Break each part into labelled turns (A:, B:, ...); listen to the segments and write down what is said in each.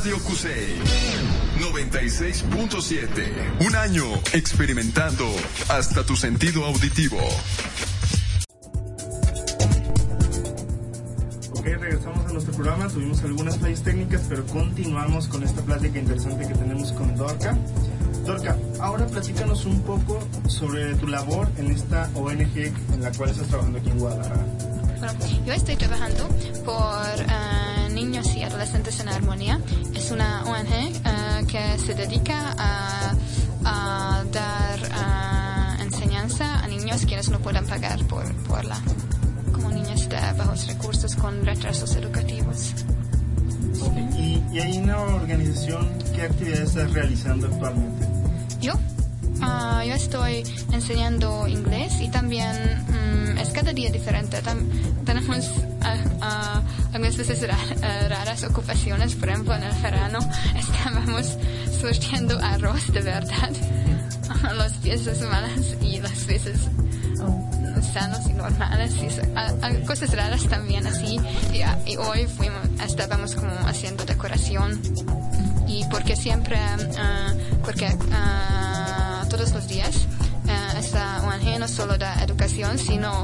A: Radio Cusey 96.7. Un año experimentando hasta tu sentido auditivo.
B: Ok, regresamos a nuestro programa. Tuvimos algunas fallas técnicas, pero continuamos con esta plática interesante que tenemos con Dorca. Dorca, ahora platícanos un poco sobre tu labor en esta ONG en la cual estás trabajando aquí en Guadalajara.
C: Bueno, yo estoy trabajando por Niños y Adolescentes en Armonía. Es una ONG que se dedica a dar enseñanza a niños quienes no puedan pagar por como niños de bajos recursos con retrasos educativos.
B: Okay. ¿Y hay una organización? ¿Qué actividades estás realizando actualmente?
C: Yo estoy enseñando inglés y también es cada día diferente. Tenemos algunas veces raras ocupaciones. Por ejemplo, en el verano estábamos surtiendo arroz de verdad los días de semanas y las veces sanos y normales y cosas raras también así. Y hoy estábamos como haciendo decoración y porque todos los días esta ONG no solo da educación sino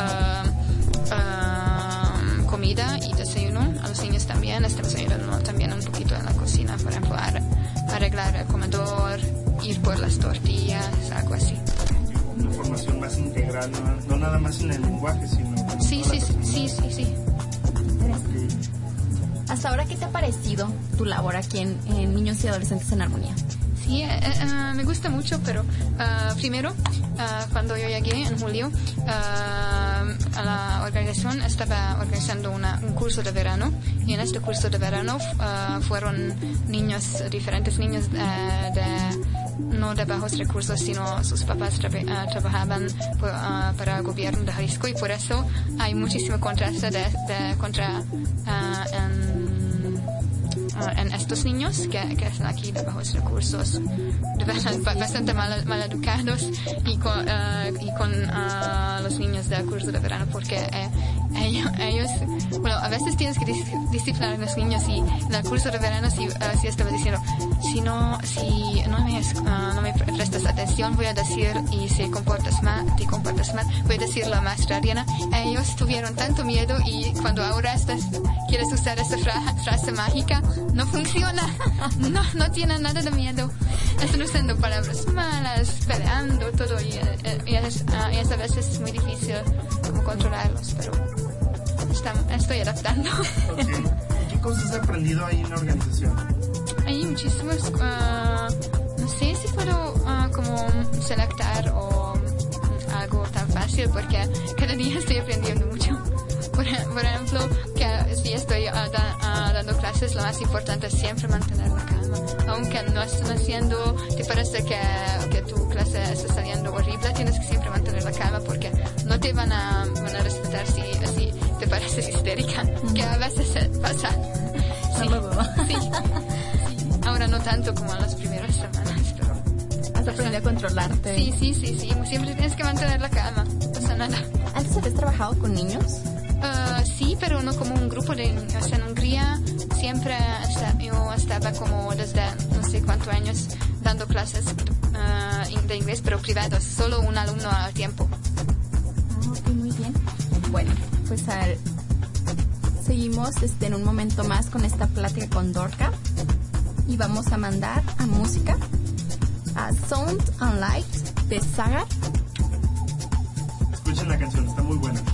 C: comida y desayuno a los niños también. Estamos ayudando también un poquito en la cocina, por ejemplo, a arreglar el comedor, ir por las tortillas, algo así.
B: Una formación más integral, no nada más en el lenguaje, sino...
C: Sí.
D: Okay. Hasta ahora, ¿qué te ha parecido tu labor aquí en Niños y Adolescentes en Armonía?
C: Sí, me gusta mucho, pero primero, cuando yo llegué en julio a la organización, estaba organizando un curso de verano, y en este curso de verano fueron diferentes niños no de bajos recursos, sino sus papás trabajaban para el gobierno de Jalisco, y por eso hay muchísimo contraste en estos niños que están aquí de bajos recursos, bastante mal educados, y con los niños del curso de verano, porque ellos, bueno, a veces tienes que disciplinar a los niños, y en el curso de verano si estaba diciendo, si no me prestas atención, voy a decir, y si te comportas mal, voy a decir la maestra Diana. Ellos tuvieron tanto miedo, y cuando ahora quieres usar esa frase mágica, no funciona. No tienen nada de miedo. Están usando palabras malas, peleando, todo, y a veces es muy difícil como controlarlos, pero estoy adaptando.
B: Okay. ¿Qué cosas has aprendido ahí en la organización?
C: Hay muchísimos, no sé si puedo como selectar o algo tan fácil, porque cada día estoy aprendiendo mucho. Por ejemplo, que si estoy dando clases, lo más importante es siempre mantener la calma. Aunque no estén haciendo, te parece que tu clase está saliendo horrible, tienes que siempre mantener la calma, porque no te van a respetar si te pareces histérica, que a veces pasa. Sí. Ahora no tanto como en las primeras semanas, pero...
D: ¿Has aprendido a controlarte?
C: Sí. Siempre tienes que mantener la calma, no pasa nada.
D: ¿Antes habías trabajado con niños?
C: Sí, pero no como un grupo de niños. En Hungría siempre yo estaba como desde no sé cuántos años dando clases de inglés, pero privados, solo un alumno al tiempo.
D: Ok, muy bien. Bueno, pues seguimos en un momento más con esta plática con Dorca, y vamos a mandar a música a Sound and Light de Sagar.
B: Escuchen la canción, está muy buena.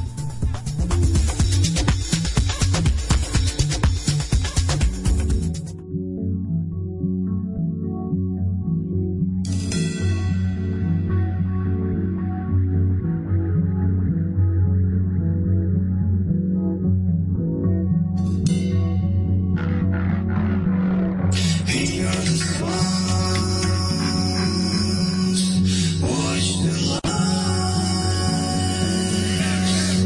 E: Watch the light.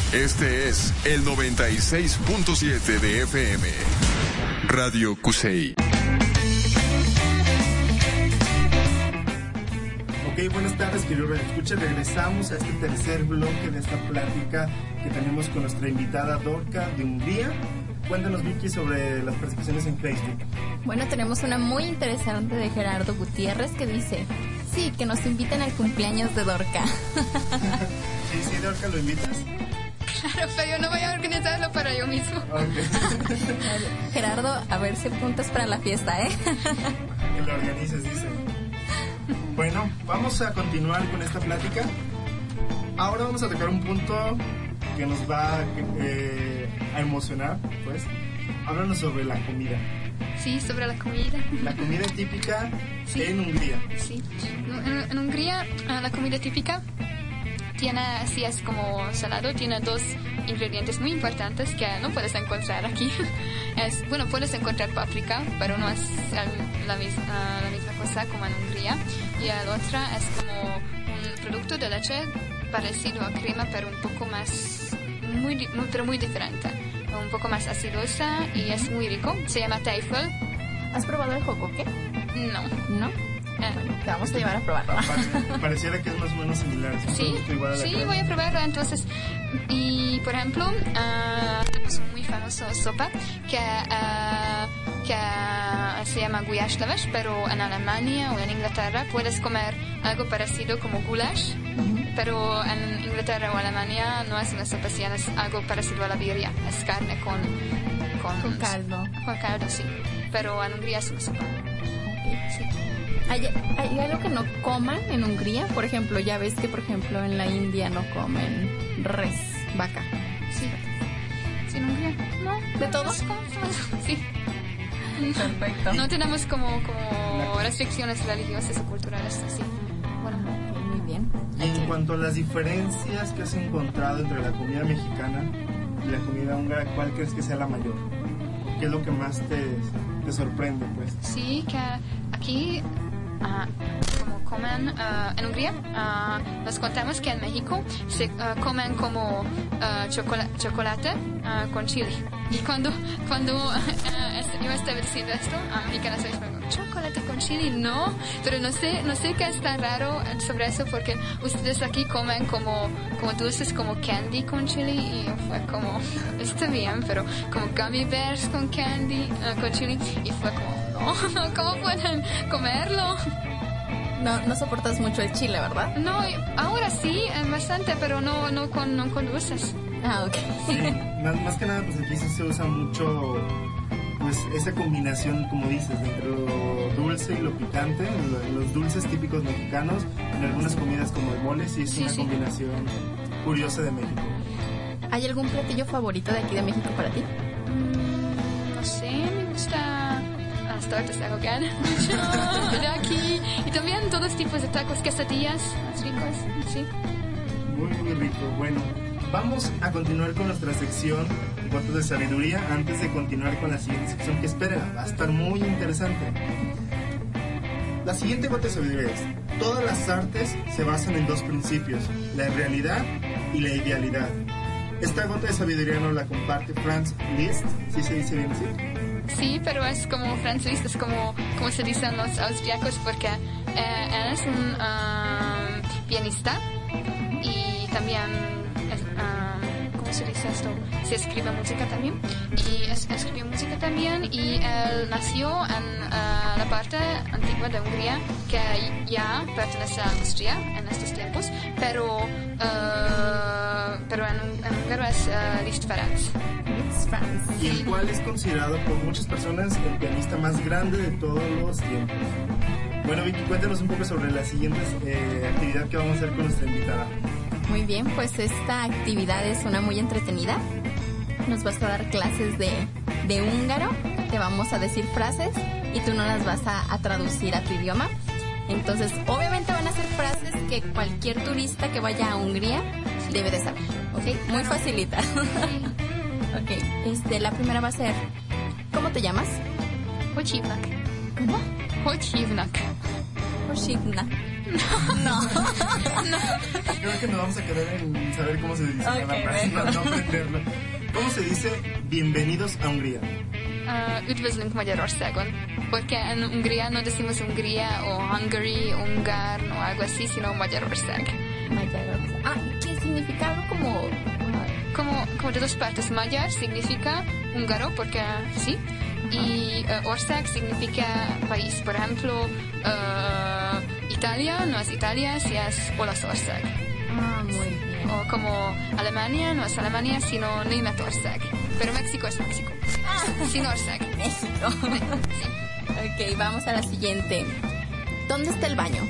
A: Este es el 96.7 de FM. Radio Cusey.
B: Ok, buenas tardes, queridos radioescuchas. Regresamos a este tercer bloque de esta plática que tenemos con nuestra invitada Dorca de Hungría. Cuéntanos, Vicky, sobre las persecuciones en Facebook.
D: Bueno, tenemos una muy interesante de Gerardo Gutiérrez que dice: sí, que nos inviten al cumpleaños de Dorca.
B: Sí, Dorca, ¿lo invitas?
C: Claro, pero yo no voy a organizarlo para yo mismo.
B: Okay.
D: Gerardo, a ver si apuntas para la fiesta, ¿eh?
B: Que lo organices, dice. Bueno, vamos a continuar con esta plática. Ahora vamos a tocar un punto que nos va a emocionar, pues. Háblanos sobre la comida.
C: Sí, sobre la comida.
B: La comida típica
C: sí.
B: En Hungría.
C: Sí, en Hungría la comida típica tiene, así es como salado, tiene dos ingredientes muy importantes que no puedes encontrar aquí. Bueno, puedes encontrar paprika, pero no es la misma cosa como en Hungría. Y la otra es como un producto de leche parecido a crema, pero un poco más, pero muy diferente. Un poco más acidosa y es muy rico. Se llama teifel.
D: ¿Has probado el jocoque?
C: No.
D: Bueno, te vamos a llevar a probarlo.
B: Pareciera que es más o menos similar.
C: Sí, voy a probarlo entonces. Y por ejemplo, tenemos un muy famoso sopa que se llama gulyásleves, pero en Alemania o en Inglaterra puedes comer algo parecido como goulash, pero en Inglaterra o Alemania no es una sopa, sino es algo parecido a la birria, es carne con
D: caldo.
C: Con caldo, sí, pero en Hungría es una sopa. Sí.
D: ¿Hay algo que no coman en Hungría? Por ejemplo, ya ves que por ejemplo en la India no comen res, vaca.
C: Sí. ¿Sí en Hungría? No.
D: ¿De todos?
C: Sí.
D: Perfecto.
C: No tenemos como restricciones religiosas o culturales así. Bueno.
D: Muy bien.
B: Y en cuanto a las diferencias que has encontrado entre la comida mexicana y la comida húngara, ¿cuál crees que sea la mayor? ¿Qué es lo que más te sorprende, pues?
C: Sí, que aquí como comen en Hungría, nos contamos que en México se comen como chocolate con chile. Y cuando yo estaba diciendo esto a mexicanas, chocolate con chile, no, pero no sé qué es tan raro sobre eso, porque ustedes aquí comen como dulces como candy con chile, y fue como, está bien, pero como gummy bears con candy, con chile, y fue como, no, ¿cómo pueden comerlo?
D: No soportas mucho el chile, ¿verdad?
C: No, ahora sí, bastante, pero no con dulces.
D: Ok.
B: Sí, más que nada, pues aquí sí se usa mucho, pues esa combinación, como dices, entre lo dulce y lo picante, los dulces típicos mexicanos, en algunas comidas como el mole, sí es una combinación curiosa de México.
D: ¿Hay algún platillo favorito de aquí de México para ti?
C: No sé, me gusta las tortas de ahogar de aquí, y también todos tipos de tacos, quesadillas, más ricos, sí.
B: Muy rico. Bueno, vamos a continuar con nuestra sección Gotas de Sabiduría antes de continuar con la siguiente sección que espera, va a estar muy interesante. La siguiente Gota de Sabiduría es: todas las artes se basan en dos principios, la realidad y la idealidad. Esta Gota de Sabiduría nos la comparte Franz Liszt, ¿sí se dice bien así?
C: Sí, pero es como Franz Liszt, es como se dicen los austriacos, porque él es un pianista y también ¿cómo se dice esto? Se escribe música también, y escribió música también, y él nació en la parte antigua de Hungría, que ya pertenece a Austria en estos tiempos, pero en húngaro es Liszt Ferenc.
B: Y el cual es considerado por muchas personas el pianista más grande de todos los tiempos. Bueno, Vicky, cuéntanos un poco sobre la siguiente actividad que vamos a hacer con nuestra invitada.
D: Muy bien, pues esta actividad es una muy entretenida. Nos vas a dar clases de húngaro, te vamos a decir frases y tú no las vas a traducir a tu idioma. Entonces, obviamente van a ser frases que cualquier turista que vaya a Hungría debe de saber, ¿ok? Muy facilita. Ok, la primera va a ser: ¿cómo te llamas?
C: Hogy hívnak?
D: ¿Cómo?
C: Hogy hívnak?
D: Hoshivna. No.
B: Creo que nos vamos a quedar en saber cómo se dice cada frase, no aprenderlo. ¿Cómo se dice bienvenidos a Hungría?
C: Üdvözlünk Magyarországon. Porque en Hungría no decimos Hungría o Hungary, Ungar o algo así, sino Magyarország.
D: Magyarország. Ah, ¿qué significa algo
C: Como de dos partes. Magyar significa húngaro, porque sí. Y ország significa país. Por ejemplo, Italia no es Italia, si es Olaszország.
D: Muy bien.
C: O como Alemania no es Alemania, sino Németország. Pero México es México. Sin ország.
D: México.
C: Sí.
D: Ok, vamos a la siguiente. ¿Dónde está el baño?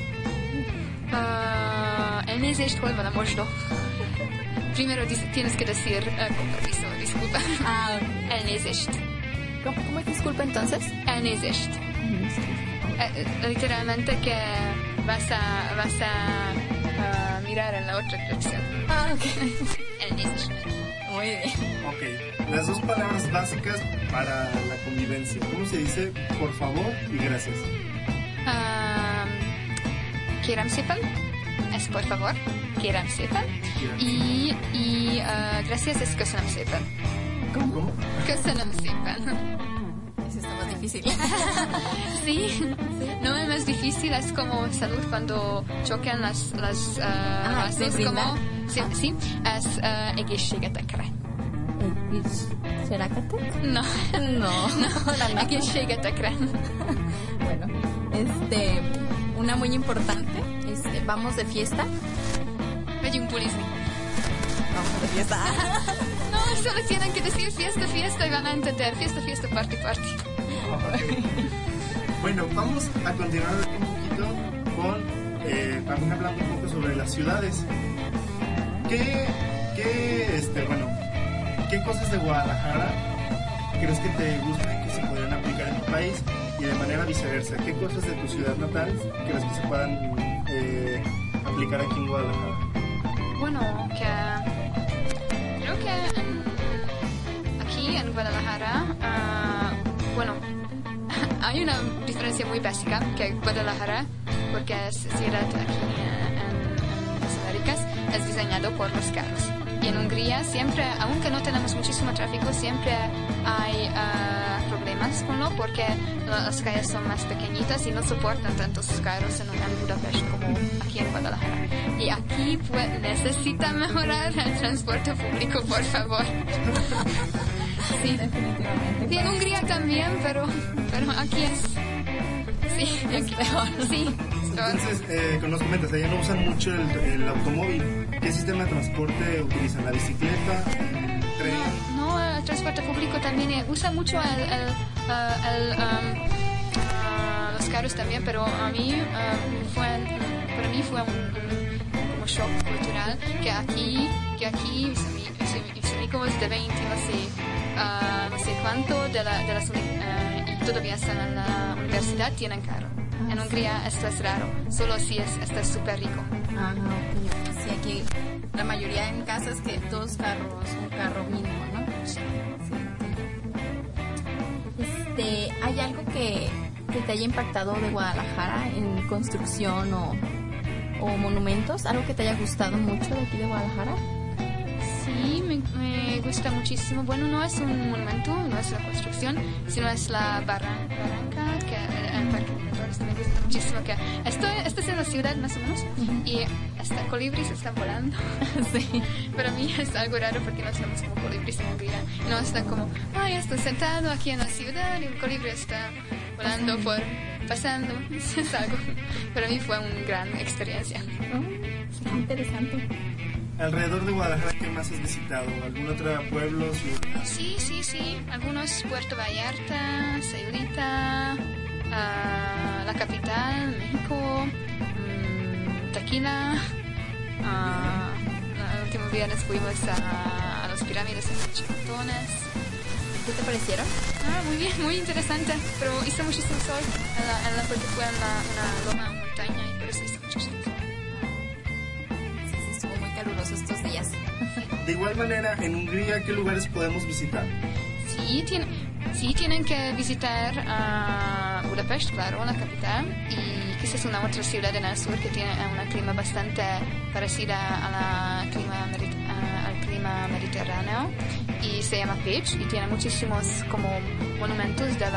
C: Elnézést, hol van a mosdó? Primero tienes que decir con permiso, disculpa.
D: Ok.
C: Elnézést.
D: ¿Cómo es disculpa entonces?
C: Elnézést. Literalmente que vas a mirar en la otra dirección.
D: Ok.
C: Elnézést.
D: Muy bien.
B: Ok, las dos palabras básicas para la convivencia. ¿Cómo se dice por favor y gracias?
C: Kérem szépen. Es por favor. Kérem szépen. Y gracias es köszönöm szépen.
B: ¿Cómo?
C: Köszönöm szépen.
D: Eso está más difícil.
C: Sí, no es más difícil, es como salud cuando chocan las vasos, como sí, es egészségetekre.
D: ¿Szeraketek?
C: No,
D: No.
C: egészségetekre.
D: Bueno, una muy importante, vamos de fiesta.
C: Megyünk bulizni.
D: Vamos de fiesta.
C: No, solo tienen que decir fiesta y van a entender fiesta, party.
B: Bueno, vamos a continuar un poquito con también hablando un poco sobre las ciudades. ¿Qué cosas de Guadalajara crees que te gustan y que se podrían aplicar en tu país? Y de manera viceversa, ¿qué cosas de tu ciudad natal crees que se puedan aplicar aquí en Guadalajara?
C: Bueno, creo que aquí en Guadalajara, hay una diferencia muy básica, que Guadalajara, porque es ciudad aquí en las Américas, es diseñado por los carros. Y en Hungría siempre, aunque no tenemos muchísimo tráfico, siempre hay problemas con lo, porque las calles son más pequeñitas y no soportan tantos carros en Budapest como aquí en Guadalajara. Y aquí necesita mejorar el transporte público, por favor. Sí,
D: definitivamente.
C: Y en Hungría también, pero aquí es... Sí,
D: Es peor.
C: Sí.
B: Entonces, nos comentas, allá no usan mucho el automóvil. ¿Qué sistema de transporte utilizan? ¿La bicicleta? ¿El tren?
C: No, el transporte público también usa mucho los carros también, pero para mí fue un como shock cultural que aquí mis amigos de 20, no sé cuánto de las y todavía están en la universidad tienen carro. En Hungría esto es raro, solo si estás súper rico.
D: Ok. Sí, aquí la mayoría en casas que dos carros, un carro mínimo, ¿no?
C: Sí.
D: ¿Hay algo que te haya impactado de Guadalajara en construcción o monumentos? ¿Algo que te haya gustado mucho de aquí de Guadalajara?
C: Sí, me gusta muchísimo. Bueno, no es un monumento, no es la construcción, sino es la barranca, que el parque de Flores me gusta muchísimo. Que esto es en la ciudad más o menos, y colibris están volando.
D: Sí.
C: Pero a mí es algo raro porque no tenemos como colibris en Hungría. No están como, estoy sentado aquí en la ciudad y un colibrí está volando pasando. Es algo. Para mí fue una gran experiencia.
D: Sí, interesante.
B: Alrededor de Guadalajara, ¿qué más has visitado? ¿Algún otro pueblo, ciudad?
C: Sí. Algunos, Puerto Vallarta, Sayulita, la capital, México, Tequila. El último viernes fuimos a las pirámides en Chicotones.
D: ¿Qué te parecieron?
C: Muy bien, muy interesante, pero hizo muchísimo sol porque fue en una loma, montaña, y por eso hizo mucho sol.
D: Sí, estuvo muy caluroso estos días.
B: De igual manera, en Hungría, ¿qué lugares podemos visitar?
C: Sí, Sí, tienen que visitar Budapest, claro, la capital, y quizás una otra ciudad en el sur que tiene un clima bastante parecido al clima mediterráneo, y se llama Pécs, y tiene muchísimos como monumentos de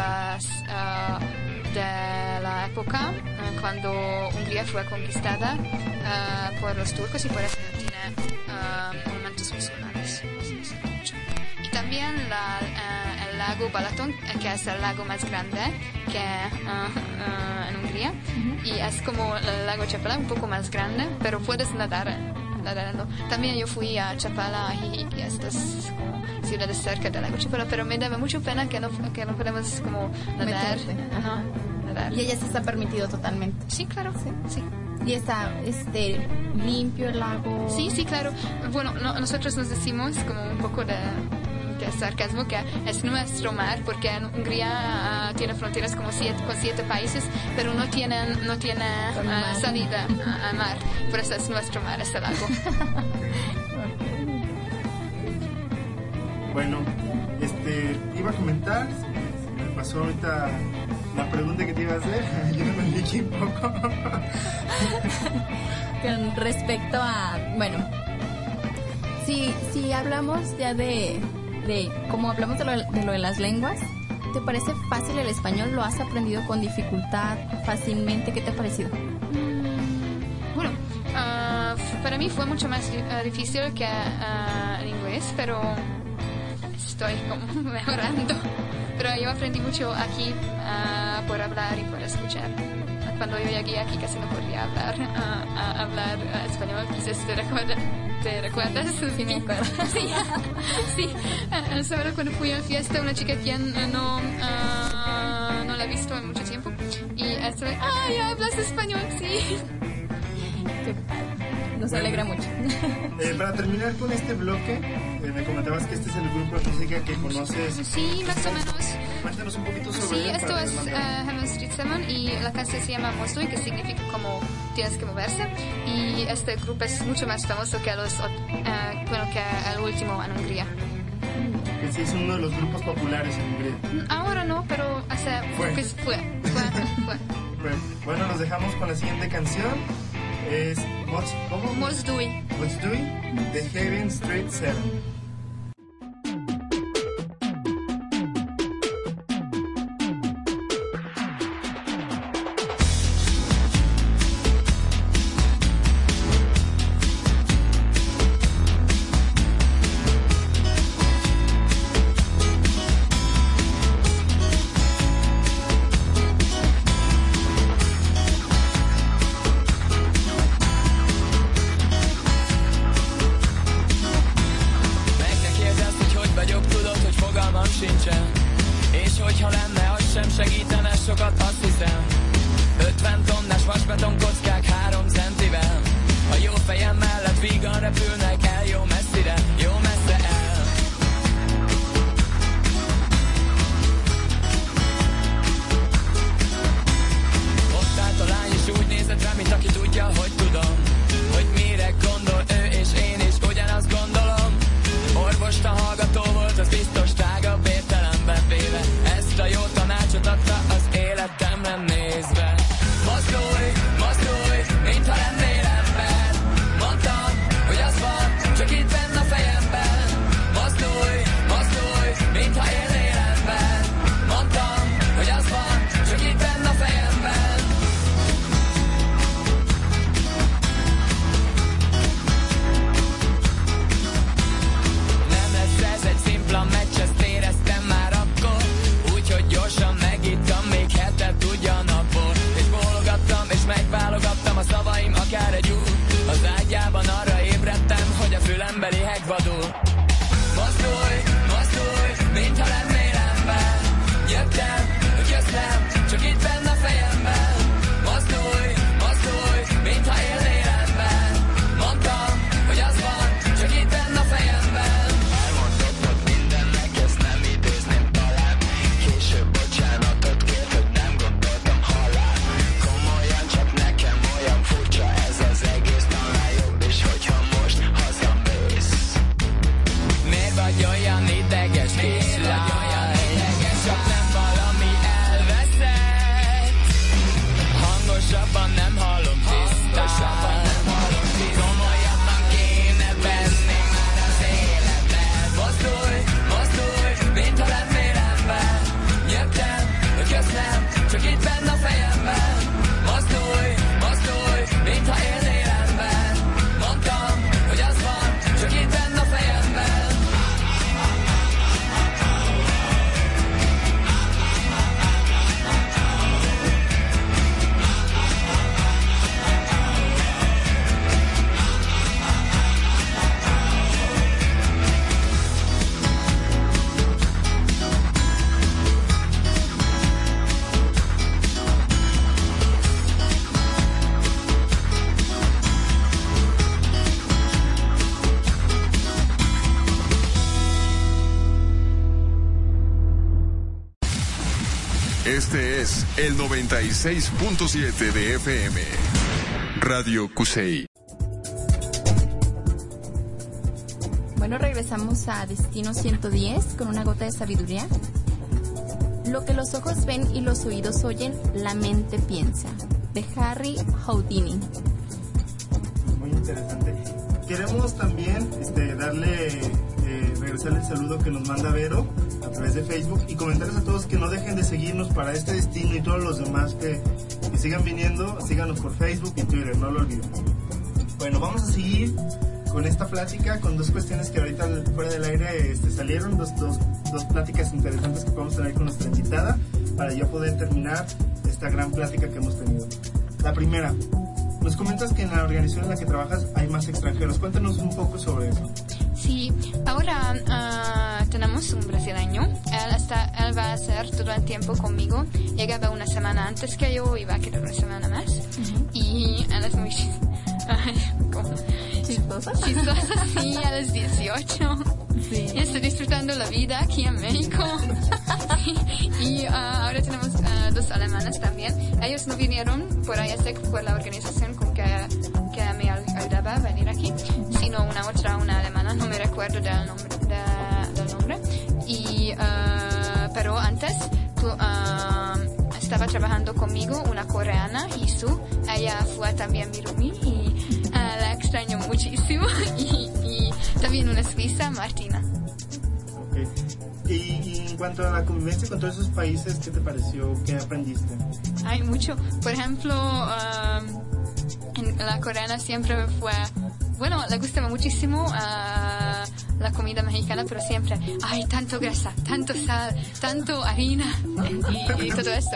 C: la época cuando Hungría fue conquistada por los turcos, y por eso tiene monumentos musulmanes. Y también el lago Balaton, que es el lago más grande que en Hungría, y es como el lago Chapala, un poco más grande, pero puedes nadando. También yo fui a Chapala y estas como ciudades cerca del lago Chapala, pero me daba mucha pena que no podemos como nadar. Nadar.
D: Y ella se está permitido totalmente.
C: Sí, claro. Sí.
D: Y está limpio el lago.
C: Sí, claro. Bueno, nosotros nos decimos como un poco de sarcasmo que es nuestro mar, porque en Hungría tiene fronteras como con 7 países, pero no tiene salida al mar. Por eso es nuestro mar, este lago.
B: Bueno, iba a comentar, me pasó ahorita la pregunta que te iba a hacer, yo me metí un poco.
D: Con respecto a, bueno, si hablamos ya de como hablamos de lo de las lenguas, ¿te parece fácil el español? ¿Lo has aprendido con dificultad, fácilmente? ¿Qué te ha parecido?
C: Bueno, para mí fue mucho más difícil que el inglés, pero estoy como mejorando. Pero yo aprendí mucho aquí por hablar y por escuchar. Cuando yo llegué aquí casi no podía hablar español, quizás ¿te recuerdas?
D: Sí, me acuerdo.
C: Sí. Solo cuando fui a la fiesta, una chica que no la he visto en mucho tiempo, y estoy, ya hablas español, sí.
D: Qué padre. Nos alegra mucho.
B: Para terminar con este bloque, me comentabas que este es el grupo de música que conoces.
C: Sí, más o menos.
B: Cuéntanos un poquito sobre
C: Sí, esto es Hammer Street Salmon, y la canción se llama Mozdulj, que significa como tienes que moverse, y este grupo es mucho más famoso que que el último en Hungría.
B: Que sí es uno de los grupos populares en Hungría.
C: Ahora no, pero fue.
B: Bueno, nos dejamos con la siguiente canción. Es
C: Mozdulj
B: de Heaven Street 7.
A: Este es el 96.7 de FM. Radio Cusey.
D: Bueno, regresamos a Destino 110 con una gota de sabiduría. Lo que los ojos ven y los oídos oyen, la mente piensa. De Harry Houdini.
B: Muy interesante. Queremos también regresarle el saludo que nos manda Vero a través de Facebook y comentarles a todos que no dejen de seguirnos para este destino y todos los demás que sigan viniendo. Síganos por Facebook y Twitter, no lo olviden. Bueno, vamos a seguir con esta plática, con dos cuestiones que ahorita fuera del aire salieron, dos pláticas interesantes que podemos tener con nuestra invitada para ya poder terminar esta gran plática que hemos tenido. La primera, nos comentas que en la organización en la que trabajas hay más extranjeros. Cuéntanos un poco sobre eso.
C: Sí, ahora tenemos un brasileño. Él va a estar todo el tiempo conmigo. Llegaba una semana antes que yo y va a quedar una semana más. Y él es muy chistosa, sí, a los 18. Sí. Y estoy disfrutando la vida aquí en México. Sí. Y ahora tenemos dos alemanes también. Ellos no vinieron por ISEC, por la organización con que me ayudaba a venir aquí, sino una alemana, no me recuerdo del nombre. Y, pero antes estaba trabajando conmigo una coreana, Hisu. Ella fue también mi roomie y la extraño muchísimo. Y también una suiza, Martina.
B: Okay. Y en cuanto a la convivencia con todos esos países, ¿qué te pareció? ¿Qué aprendiste?
C: Hay mucho. Por ejemplo, la coreana siempre fue... Bueno, le gustaba muchísimo la comida mexicana, pero siempre hay tanto grasa, tanto sal, tanto harina y todo esto.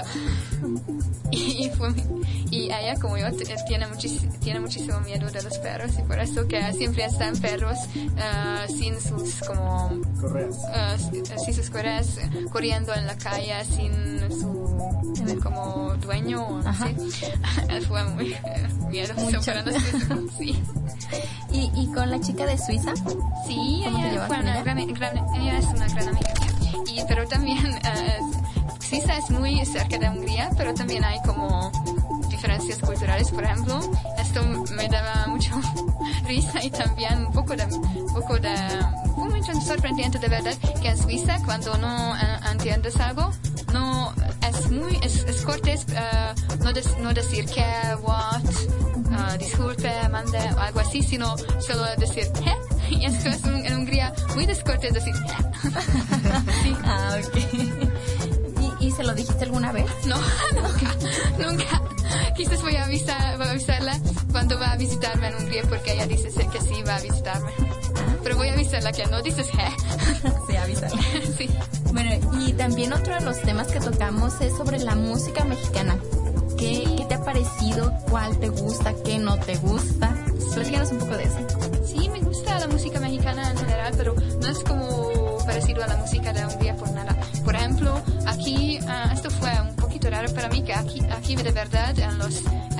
C: Y ella, como yo, tiene muchísimo miedo de los perros y por eso que siempre están perros sin sus como
B: correas,
C: sin sus correas, corriendo en la calle sin su como dueño. ¿Sí? Él fue muy miedoso para nosotros. Sí.
D: ¿Y con la chica de Suiza?
C: Sí, ella es una gran amiga mía. Pero también Suiza es muy cerca de Hungría, pero también hay como diferencias culturales. Por ejemplo, esto me daba mucho risa y también un poco muy sorprendente de verdad, que en Suiza cuando no entiendes algo, no es cortés no decir que, what, disculpe, mande, o algo así, sino solo decir y esto es en Hungría muy descortés decir sí.
D: Ok. ¿Y se lo dijiste alguna vez?
C: No, nunca. Quizás voy a avisarla cuando va a visitarme en Hungría, porque ella dice que sí va a visitarme. Pero voy a avisarla que no dices
D: Sí, avisarla.
C: Sí.
D: Bueno, y también otro de los temas que tocamos es sobre la música mexicana. ¿Qué te ha parecido? ¿Cuál te gusta? ¿Qué no te gusta? Platícanos un poco de eso.
C: Sí, me gusta la música mexicana en general, pero no es como parecido a la música de Hungría por nada. Por ejemplo, aquí, esto fue un poquito raro para mí, que aquí de verdad en los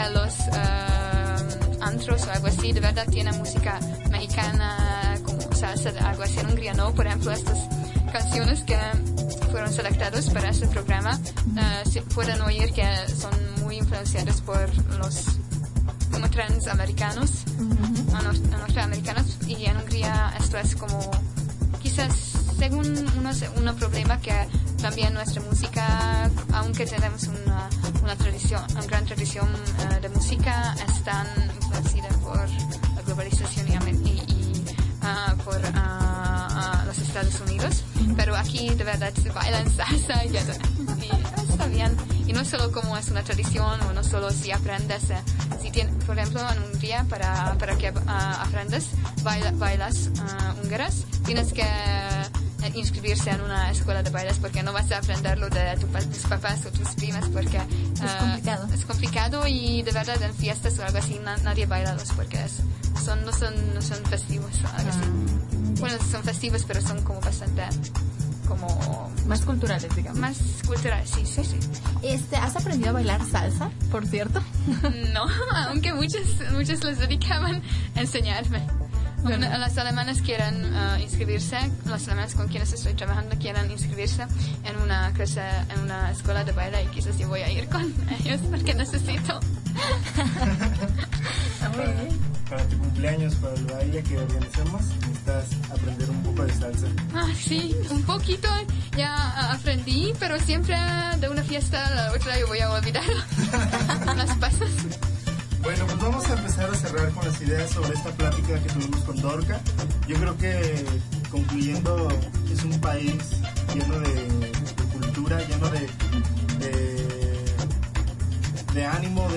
C: antros o algo así, de verdad tiene música mexicana, como salsa, algo así. En Hungría no. Por ejemplo, estas canciones que fueron selectadas para este programa se pueden oír que son muy influenciadas por los como trends americanos, norteamericanos, y en Hungría esto es como quizás según un problema que también nuestra música, aunque tenemos una gran tradición de música, están influenciadas por la globalización y por los Estados Unidos. Pero aquí de verdad se bailan salsa y está bien. Y no solo como es una tradición, o no solo si aprendes, por ejemplo en Hungría para que aprendas bailas húngaras, tienes que inscribirse en una escuela de bailes, porque no vas a aprenderlo de tus papás o tus primas, porque es complicado y de verdad en fiestas o algo así nadie baila porque no son festivos o algo así. Bueno, son festivos, pero son como bastante como
D: más culturales, digamos.
C: Más culturales, sí.
D: ¿Has aprendido a bailar salsa, por cierto?
C: No, aunque muchos les dedicaban a enseñarme. Las alemanas quieren inscribirse, los alemanes con quienes estoy trabajando quieren inscribirse en una clase, en una escuela de baile, y quizás yo voy a ir con ellos porque necesito.
B: Para tu cumpleaños, para el baile que organizamos, necesitas aprender un poco de salsa.
C: Sí, un poquito ya aprendí, pero siempre de una fiesta a la otra yo voy a olvidar las pasas.
B: Bueno, pues vamos a empezar a cerrar con las ideas sobre esta plática que tuvimos con Dorca. Yo creo que, concluyendo, es un país lleno de cultura, lleno de ánimo,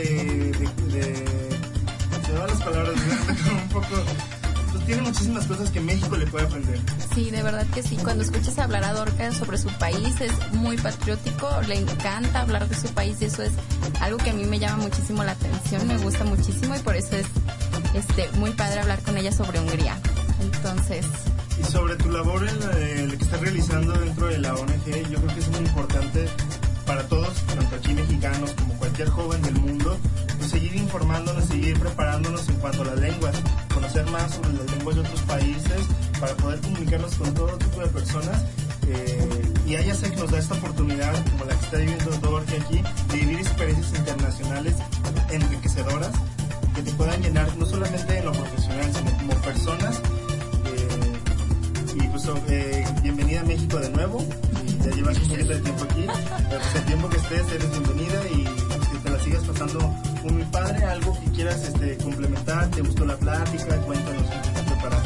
B: se me van las palabras, un poco, pues tiene muchísimas cosas que México le puede aprender.
D: Sí, de verdad que sí. Cuando escuchas hablar a Dorca sobre su país, es muy patriótico, le encanta hablar de su país, y eso es algo que a mí me llama muchísimo la atención, me gusta muchísimo, y por eso es muy padre hablar con ella sobre Hungría. Entonces...
B: Y sobre tu labor en lo que estás realizando dentro de la ONG, yo creo que es muy importante para todos, tanto aquí mexicanos como cualquier joven del mundo, pues seguir informándonos, seguir preparándonos en cuanto a las lenguas, conocer más sobre las lenguas de otros países para poder comunicarnos con todo tipo de personas. Y a que nos da esta oportunidad, como la que está viviendo Dorca aquí, de vivir experiencias internacionales enriquecedoras que te puedan llenar no solamente en lo profesional, sino como personas. Y pues bienvenida a México de nuevo. Ya llevas un poquito de tiempo aquí, pero pues el tiempo que estés eres bienvenida, y pues que te la sigas pasando muy padre. Algo que quieras complementar, ¿te gustó la plática? Cuéntanos un poquito para...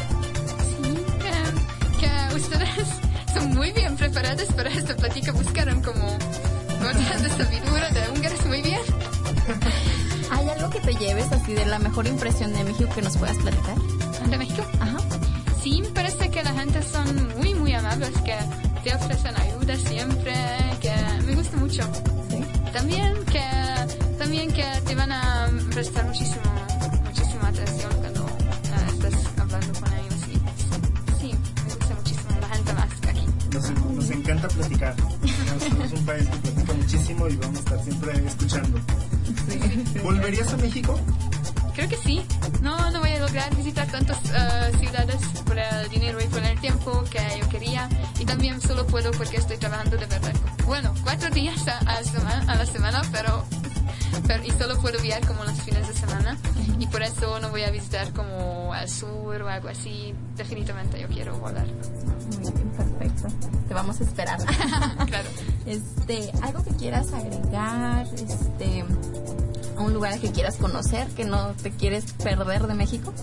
C: Sí, que ustedes son muy bien preparados para esta plática, buscaron como notas de sabiduría de húngaros muy bien.
D: ¿Hay algo que te lleves así de la mejor impresión de México que nos puedas platicar?
C: ¿De México?
D: Ajá.
C: Sí, me parece que la gente son muy, muy amables, que te ofrecen ayuda siempre, que me gusta mucho.
D: ¿Sí?
C: También que te van a prestar muchísima atención cuando estás hablando con ellos. Sí, me gusta muchísimo la gente más que aquí.
B: Nos encanta platicar. Es un país que platica muchísimo y vamos a estar siempre escuchando.
D: Sí.
B: ¿Volverías a México?
C: Creo que sí. No voy a lograr visitar tantas ciudades por el dinero y por el tiempo que yo quería. Y también solo puedo porque estoy trabajando de verdad. Bueno, 4 días a la semana, pero y solo puedo viajar como los fines de semana. Y por eso no voy a visitar como al sur o algo así. Definitivamente yo quiero volar.
D: Muy bien, perfecto. Te vamos a esperar.
C: Claro.
D: Algo que quieras agregar, un lugar que quieras conocer, que no te quieres perder de México.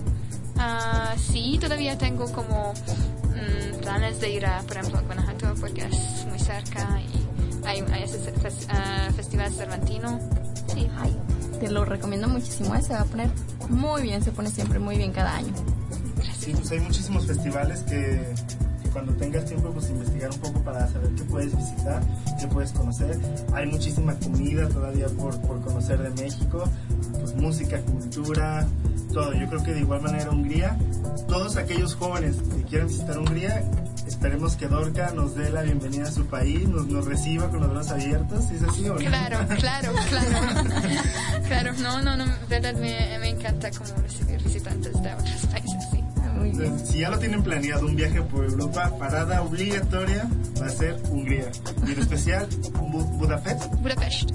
C: Sí, todavía tengo como planes de ir a, por ejemplo, a Guanajuato, porque es muy cerca y hay ese festival cervantino. Sí.
D: Ay, te lo recomiendo muchísimo, se va a poner muy bien, se pone siempre muy bien cada año.
B: Sí, pues hay muchísimos festivales que cuando tengas tiempo, pues investigar un poco para saber qué puedes visitar, qué puedes conocer. Hay muchísima comida todavía por conocer de México, pues música, cultura, todo. Yo creo que de igual manera Hungría, todos aquellos jóvenes que quieran visitar Hungría, esperemos que Dorca nos dé la bienvenida a su país, nos reciba con los brazos abiertos. ¿Es así o no?
C: Claro. Claro, no, verdad me encanta como recibir visitantes de otros países, sí.
B: Entonces, si ya lo tienen planeado un viaje por Europa, parada obligatoria va a ser Hungría. Y en especial Budapest.
C: Budapest.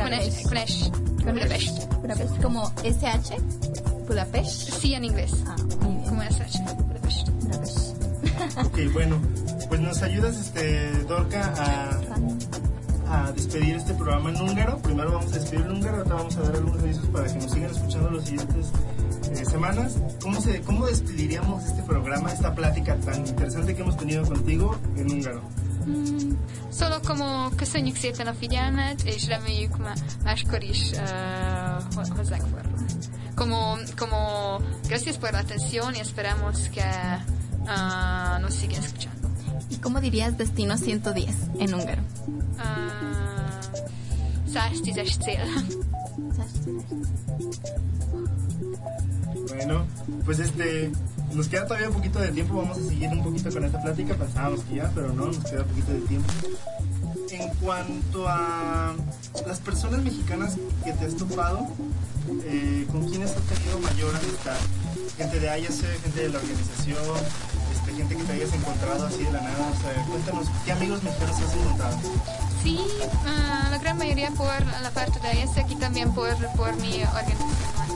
D: Como SH, Budapest.
C: Sí, en inglés.
D: Muy bien.
C: Como SH, Budapest.
B: Ok, bueno, pues nos ayudas, Dorca, a despedir este programa en húngaro. Primero vamos a despedir en húngaro, ahora vamos a dar algunos avisos para que nos sigan escuchando los siguientes semanas. ¿Cómo despediríamos este programa, esta plática tan interesante que hemos tenido contigo en húngaro?
C: Solo como köszönjük szépen a figyelmet, és reméljük máskor is hozzánk fordul. Como gracias por la atención y esperamos que nos sigan escuchando.
D: ¿Y cómo dirías destino 110 en húngaro?
C: 110-es cél.
B: Bueno, pues nos queda todavía un poquito de tiempo, vamos a seguir un poquito con esta plática, pensábamos que ya, pero no, nos queda un poquito de tiempo. En cuanto a las personas mexicanas que te has topado, ¿con quiénes has tenido mayor amistad? gente de IAC, gente de la organización, gente que te hayas encontrado así de la nada? O sea, cuéntanos, ¿qué amigos mexicanos has encontrado?
C: Sí, la gran mayoría por la parte de IAC y también por mi organización.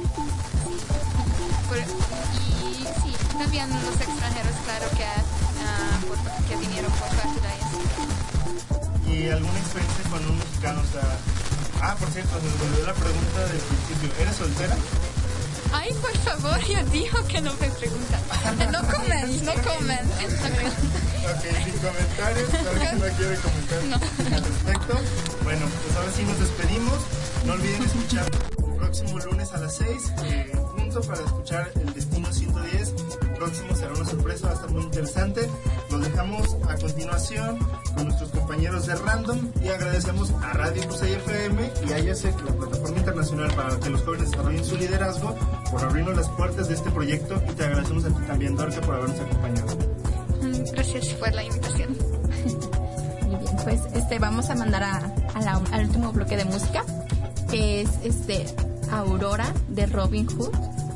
C: Y sí, también los extranjeros, claro, que vinieron por parte de IAC.
B: ¿Y alguna experiencia con un mexicano? O sea, por cierto, se me olvidó la pregunta del principio. ¿Eres soltera?
C: Ay, por favor, yo digo que no me preguntan. No comen.
B: Ok, sin comentarios, alguien no quiere comentar al respecto. Bueno, pues ahora sí nos despedimos. No olviden escuchar el próximo lunes a las 6 punto para escuchar el Destino 110. El próximo será una sorpresa, va a estar muy interesante. Los dejamos a continuación con nuestros compañeros de Random y agradecemos a Radio Cusay FM y a IASEC, la plataforma internacional para que los jóvenes desarrollen su liderazgo, por abrirnos las puertas de este proyecto, y te agradecemos a ti también, Dorca, por habernos acompañado.
C: Gracias por la invitación.
D: Muy bien, pues vamos a mandar al último bloque de música, que es Aurora de Robin Hood.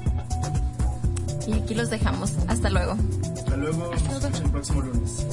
D: Y aquí los dejamos. Hasta luego.
B: Hasta luego. Nos vemos el próximo lunes.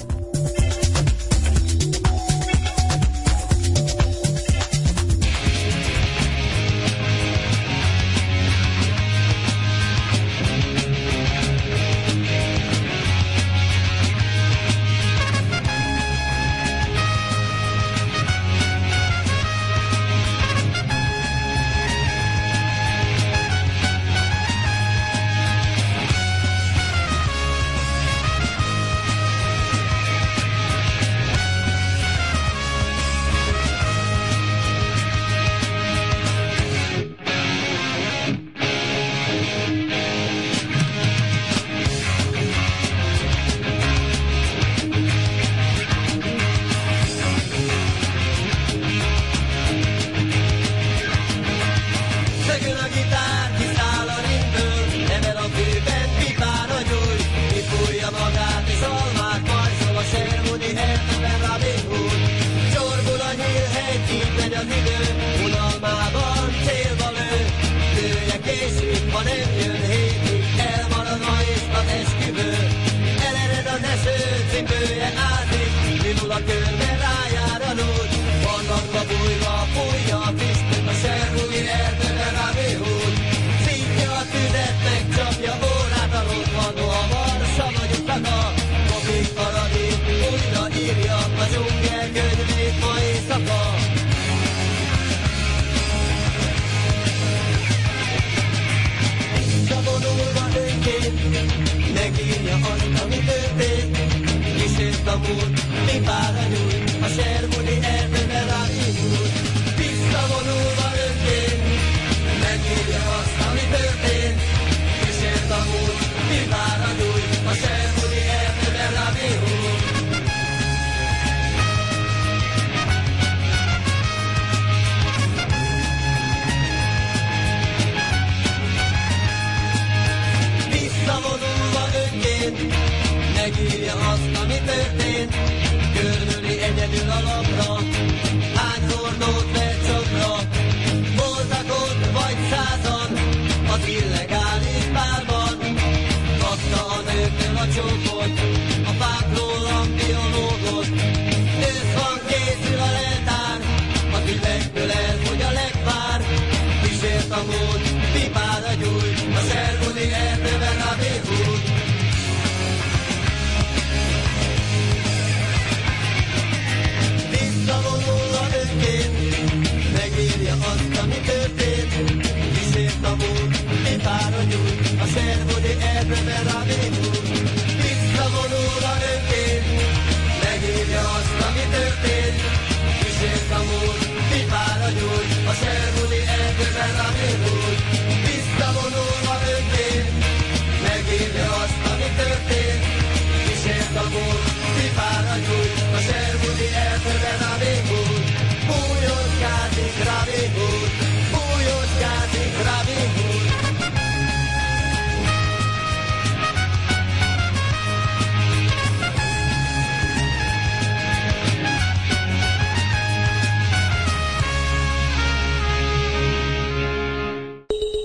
E: Megírja azt, ami történt, körülni egyedül a lapra.